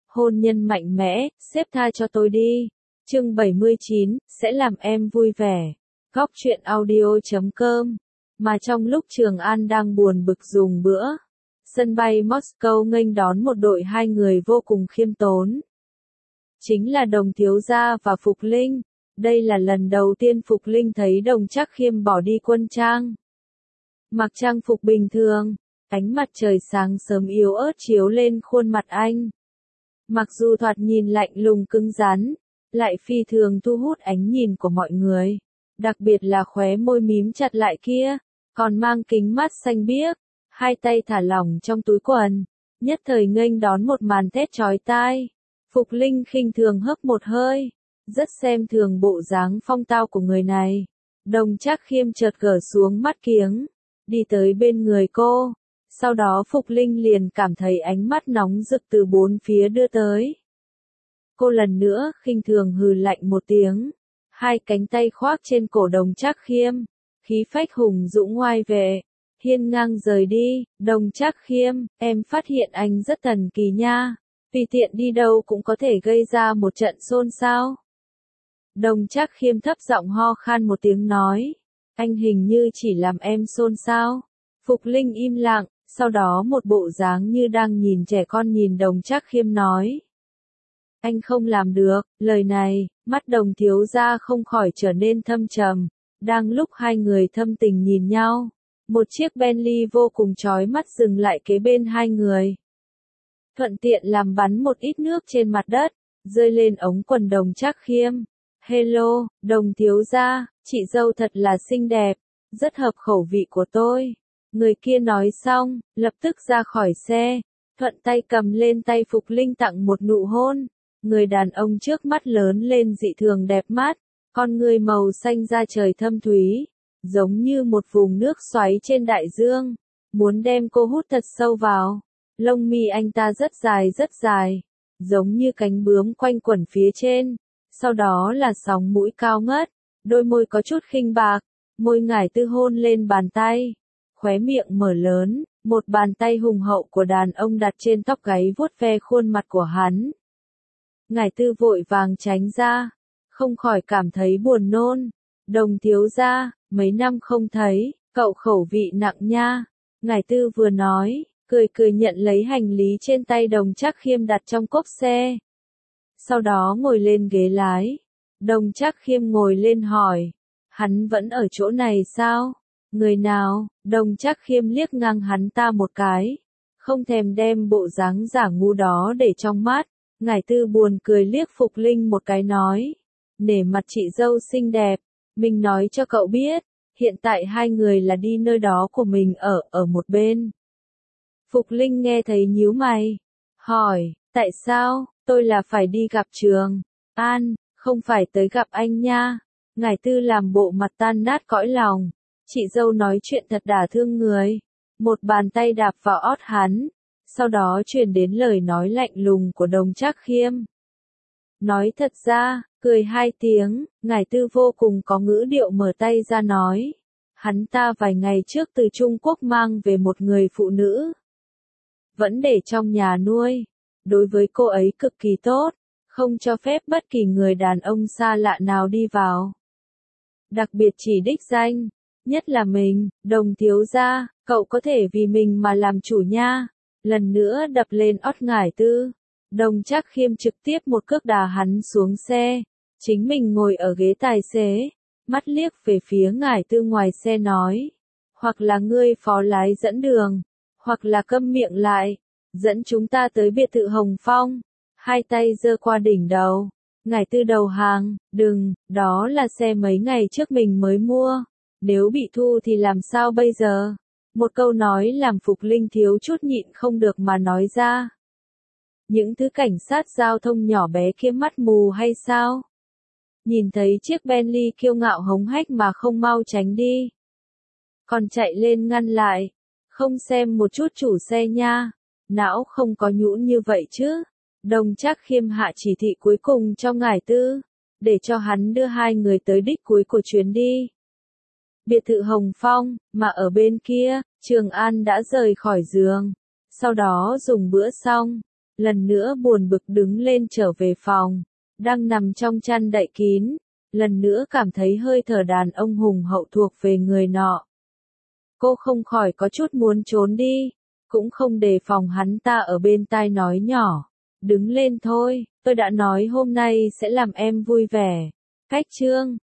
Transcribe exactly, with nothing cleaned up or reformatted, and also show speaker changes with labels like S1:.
S1: hôn nhân mạnh mẽ, xếp tha cho tôi đi. Chương bảy mươi chín, sẽ làm em vui vẻ. Góc truyện audio chấm com. Mà trong lúc Trường An đang buồn bực dùng bữa, sân bay Moscow nghênh đón một đội hai người vô cùng khiêm tốn. Chính là Đồng thiếu gia và Phục Linh. Đây là lần đầu tiên Phục Linh thấy Đồng Trác Khiêm bỏ đi quân trang. Mặc trang phục bình thường, ánh mặt trời sáng sớm yếu ớt chiếu lên khuôn mặt anh. Mặc dù thoạt nhìn lạnh lùng cứng rắn, lại phi thường thu hút ánh nhìn của mọi người. Đặc biệt là khóe môi mím chặt lại kia, còn mang kính mắt xanh biếc, hai tay thả lỏng trong túi quần, nhất thời nghênh đón một màn thét chói tai. Phục Linh khinh thường hớp một hơi, rất xem thường bộ dáng phong tao của người này. Đồng Trác Khiêm chợt gỡ xuống mắt kiếng, đi tới bên người cô. Sau đó Phục Linh liền cảm thấy ánh mắt nóng rực từ bốn phía đưa tới. Cô lần nữa khinh thường hừ lạnh một tiếng, hai cánh tay khoác trên cổ Đồng Trác Khiêm, khí phách hùng dũng ngoai vệ, hiên ngang rời đi. Đồng Trác Khiêm, em phát hiện anh rất thần kỳ nha, tùy tiện đi đâu cũng có thể gây ra một trận xôn xao. Đồng Trác Khiêm thấp giọng ho khan một tiếng nói, anh hình như chỉ làm em xôn xao. Phục Linh im lặng, sau đó một bộ dáng như đang nhìn trẻ con nhìn Đồng Trác Khiêm nói. Anh không làm được. Lời này, mắt Đồng thiếu gia không khỏi trở nên thâm trầm. Đang lúc hai người thâm tình nhìn nhau, một chiếc Bentley vô cùng chói mắt dừng lại kế bên hai người. Thuận tiện làm bắn một ít nước trên mặt đất, rơi lên ống quần Đồng Trác Khiêm. Hello, Đồng thiếu gia, chị dâu thật là xinh đẹp, rất hợp khẩu vị của tôi. Người kia nói xong, lập tức ra khỏi xe, thuận tay cầm lên tay Phục Linh tặng một nụ hôn. Người đàn ông trước mắt lớn lên dị thường đẹp mắt, con người màu xanh da trời thâm thúy, giống như một vùng nước xoáy trên đại dương, muốn đem cô hút thật sâu vào. Lông mi anh ta rất dài rất dài, giống như cánh bướm quanh quẩn phía trên, sau đó là sóng mũi cao ngất, đôi môi có chút khinh bạc, môi ngải tư hôn lên bàn tay, khóe miệng mở lớn, một bàn tay hùng hậu của đàn ông đặt trên tóc gáy vuốt ve khuôn mặt của hắn. Ngải tư vội vàng tránh ra, không khỏi cảm thấy buồn nôn. Đồng thiếu gia, mấy năm không thấy, cậu khẩu vị nặng nha. Ngải tư vừa nói, cười cười nhận lấy hành lý trên tay Đồng Trác Khiêm đặt trong cốp xe. Sau đó ngồi lên ghế lái. Đồng Trác Khiêm ngồi lên hỏi, hắn vẫn ở chỗ này sao? Người nào? Đồng Trác Khiêm liếc ngang hắn ta một cái, không thèm đem bộ dáng giả ngu đó để trong mắt. Ngải tư buồn cười liếc Phục Linh một cái nói, nể mặt chị dâu xinh đẹp, mình nói cho cậu biết, hiện tại hai người là đi nơi đó của mình ở, ở một bên. Phục Linh nghe thấy nhíu mày, hỏi, tại sao, tôi là phải đi gặp Trường An, không phải tới gặp anh nha. Ngải tư làm bộ mặt tan nát cõi lòng, chị dâu nói chuyện thật đả thương người. Một bàn tay đạp vào ót hắn. Sau đó truyền đến lời nói lạnh lùng của Đồng Trác Khiêm. Nói thật ra, cười hai tiếng, Ngải tư vô cùng có ngữ điệu mở tay ra nói. Hắn ta vài ngày trước từ Trung Quốc mang về một người phụ nữ. Vẫn để trong nhà nuôi. Đối với cô ấy cực kỳ tốt, không cho phép bất kỳ người đàn ông xa lạ nào đi vào. Đặc biệt chỉ đích danh, nhất là mình, Đồng thiếu gia, cậu có thể vì mình mà làm chủ nha. Lần nữa đập lên ót Ngải tư. Đồng Trác Khiêm trực tiếp một cước đá hắn xuống xe. Chính mình ngồi ở ghế tài xế. Mắt liếc về phía Ngải tư ngoài xe nói. Hoặc là ngươi phó lái dẫn đường. Hoặc là câm miệng lại. Dẫn chúng ta tới biệt thự Hồng Phong. Hai tay giơ qua đỉnh đầu. Ngải tư đầu hàng. Đừng, đó là xe mấy ngày trước mình mới mua. Nếu bị thu thì làm sao bây giờ? Một câu nói làm Phục Linh thiếu chút nhịn không được mà nói ra. Những thứ cảnh sát giao thông nhỏ bé kia mắt mù hay sao? Nhìn thấy chiếc Bentley kiêu ngạo hống hách mà không mau tránh đi. Còn chạy lên ngăn lại. Không xem một chút chủ xe nha. Não không có nhũn như vậy chứ. Đồng Trác Khiêm hạ chỉ thị cuối cùng cho Ngải tư, để cho hắn đưa hai người tới đích cuối của chuyến đi. Biệt thự Hồng Phong, mà ở bên kia, Trường An đã rời khỏi giường. Sau đó dùng bữa xong, lần nữa buồn bực đứng lên trở về phòng, đang nằm trong chăn đậy kín, lần nữa cảm thấy hơi thở đàn ông hùng hậu thuộc về người nọ. Cô không khỏi có chút muốn trốn đi, cũng không đề phòng hắn ta ở bên tai nói nhỏ, đứng lên thôi, tôi đã nói hôm nay sẽ làm em vui vẻ. Cách chương